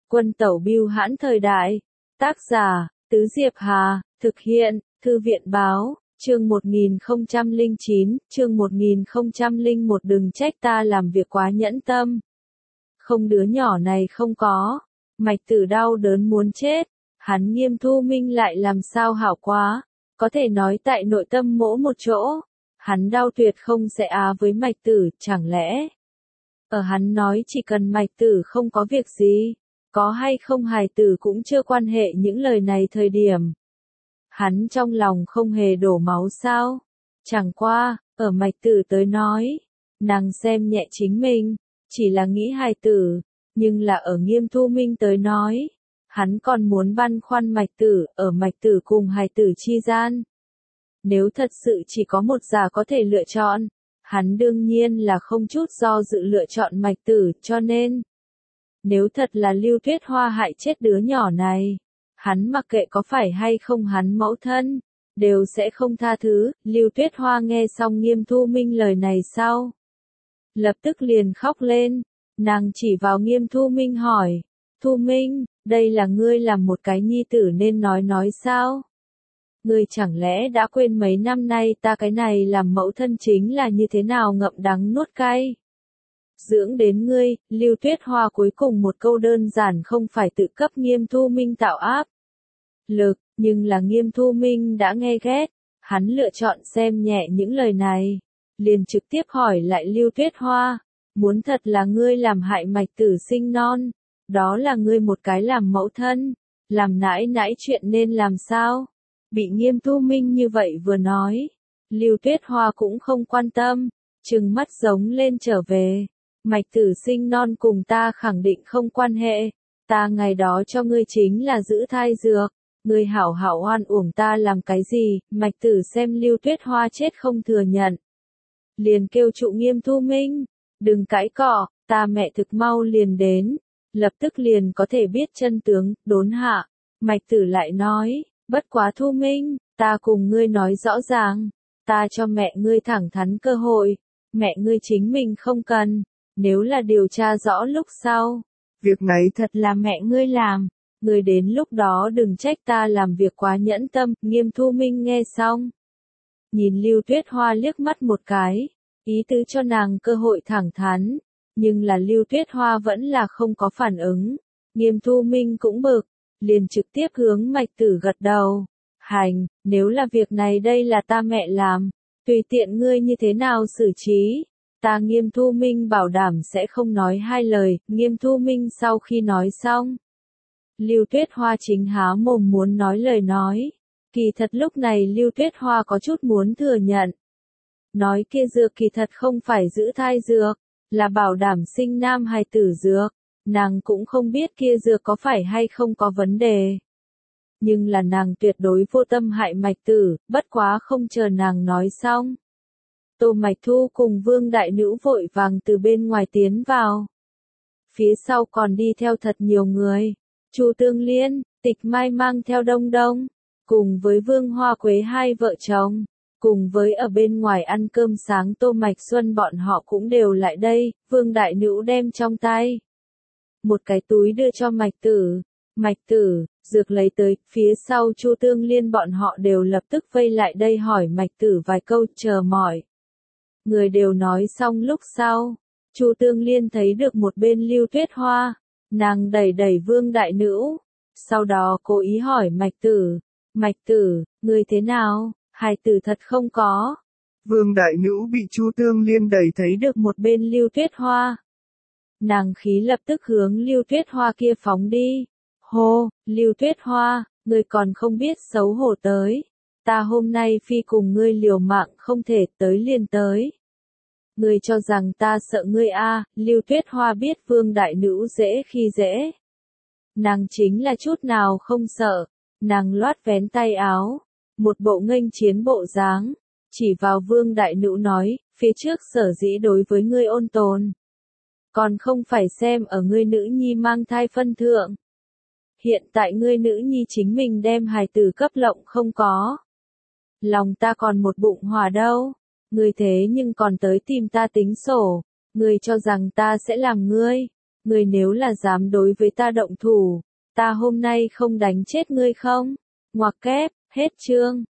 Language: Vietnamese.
Quân tẩu bưu hãn thời đại. Tác giả, Tứ Diệp Hà, thực hiện, Thư viện báo, chương 1009, chương 1001 đừng trách ta làm việc quá nhẫn tâm. Không đứa nhỏ này không có. Mạch Tử đau đớn muốn chết. Hắn Nghiêm Thu Minh lại làm sao hảo quá. Có thể nói tại nội tâm mỗi một chỗ. Hắn đau tuyệt không sẽ với Mạch Tử, chẳng lẽ. Ở hắn nói chỉ cần Mạch Tử không có việc gì. Có hay không hài tử cũng chưa quan hệ những lời này thời điểm. Hắn trong lòng không hề đổ máu sao. Chẳng qua, ở Mạch Tử tới nói. Nàng xem nhẹ chính mình. Chỉ là nghĩ hài tử. Nhưng là ở Nghiêm Thu Minh tới nói. Hắn còn muốn băn khoăn Mạch Tử, ở Mạch Tử cùng hài tử chi gian. Nếu thật sự chỉ có một giả có thể lựa chọn, hắn đương nhiên là không chút do dự lựa chọn Mạch Tử, cho nên. Nếu thật là Lưu Tuyết Hoa hại chết đứa nhỏ này, hắn mặc kệ có phải hay không hắn mẫu thân, đều sẽ không tha thứ. Lưu Tuyết Hoa nghe xong Nghiêm Thu Minh lời này sau. Lập tức liền khóc lên, nàng chỉ vào Nghiêm Thu Minh hỏi, Thu Minh, đây là ngươi làm một cái nhi tử nên nói sao? Ngươi chẳng lẽ đã quên mấy năm nay ta cái này làm mẫu thân chính là như thế nào ngậm đắng nuốt cay? Dưỡng đến ngươi, Lưu Tuyết Hoa cuối cùng một câu đơn giản không phải tự cấp Nghiêm Thu Minh tạo áp lực, nhưng là Nghiêm Thu Minh đã nghe ghét, hắn lựa chọn xem nhẹ những lời này, liền trực tiếp hỏi lại Lưu Tuyết Hoa, muốn thật là ngươi làm hại Mạch Tử sinh non, đó là ngươi một cái làm mẫu thân, làm nãi nãi chuyện nên làm sao? Bị Nghiêm Thu Minh như vậy vừa nói, Lưu Tuyết Hoa cũng không quan tâm, trừng mắt giống lên trở về. Mạch Tử sinh non cùng ta khẳng định không quan hệ, ta ngày đó cho ngươi chính là giữ thai dược, ngươi hảo hảo oan uổng ta làm cái gì? Mạch Tử xem Lưu Tuyết Hoa chết không thừa nhận, liền kêu trụ Nghiêm Thu Minh, đừng cãi cọ, ta mẹ thực mau liền đến, lập tức liền có thể biết chân tướng. Đốn hạ, Mạch Tử lại nói, bất quá Thu Minh, ta cùng ngươi nói rõ ràng, ta cho mẹ ngươi thẳng thắn cơ hội, mẹ ngươi chính mình không cần. Nếu là điều tra rõ lúc sau, việc này thật là mẹ ngươi làm, ngươi đến lúc đó đừng trách ta làm việc quá nhẫn tâm. Nghiêm Thu Minh nghe xong, nhìn Lưu Tuyết Hoa liếc mắt một cái, ý tứ cho nàng cơ hội thẳng thắn, nhưng là Lưu Tuyết Hoa vẫn là không có phản ứng. Nghiêm Thu Minh cũng bực, liền trực tiếp hướng Mạch Tử gật đầu, hành, nếu là việc này đây là ta mẹ làm, tùy tiện ngươi như thế nào xử trí. Ta Nghiêm Thu Minh bảo đảm sẽ không nói hai lời. Nghiêm Thu Minh sau khi nói xong, Lưu Tuyết Hoa chính há mồm muốn nói lời nói. Kỳ thật lúc này Lưu Tuyết Hoa có chút muốn thừa nhận. Nói kia dược kỳ thật không phải giữ thai dược, là bảo đảm sinh nam hài tử dược. Nàng cũng không biết kia dược có phải hay không có vấn đề. Nhưng là nàng tuyệt đối vô tâm hại Mạch Tử, bất quá không chờ nàng nói xong. Tô Mạch Thu cùng Vương Đại Nữ vội vàng từ bên ngoài tiến vào. Phía sau còn đi theo thật nhiều người. Chu Tương Liên, Tịch Mai mang theo Đông Đông, cùng với Vương Hoa Quế hai vợ chồng, cùng với ở bên ngoài ăn cơm sáng Tô Mạch Xuân bọn họ cũng đều lại đây. Vương Đại Nữ đem trong tay một cái túi đưa cho Mạch Tử. Mạch Tử, dược lấy tới. Phía sau Chu Tương Liên bọn họ đều lập tức vây lại đây hỏi Mạch Tử vài câu, chờ mỏi. Người đều nói xong lúc sau, Chu Tương Liên thấy được một bên Lưu Tuyết Hoa, nàng đẩy đẩy Vương Đại Nữ, sau đó cố ý hỏi Mạch Tử, ngươi thế nào, hài tử thật không có. Vương Đại Nữ bị Chu Tương Liên đẩy thấy được một bên Lưu Tuyết Hoa. Nàng khí lập tức hướng Lưu Tuyết Hoa kia phóng đi. Hô, Lưu Tuyết Hoa, ngươi còn không biết xấu hổ tới. Ta hôm nay phi cùng ngươi liều mạng không thể tới liền tới. Ngươi cho rằng ta sợ ngươi Lưu Tuyết Hoa biết Vương Đại Nữ dễ khi dễ. Nàng chính là chút nào không sợ, nàng loát vén tay áo, một bộ nghênh chiến bộ dáng, chỉ vào Vương Đại Nữ nói, phía trước sở dĩ đối với ngươi ôn tồn. Còn không phải xem ở ngươi nữ nhi mang thai phân thượng. Hiện tại ngươi nữ nhi chính mình đem hài tử cấp lộng không có. Lòng ta còn một bụng hỏa đâu. Ngươi thế nhưng còn tới tìm ta tính sổ, ngươi cho rằng ta sẽ làm ngươi. Ngươi nếu là dám đối với ta động thủ, ta hôm nay không đánh chết ngươi không? Ngoặc kép, hết chương.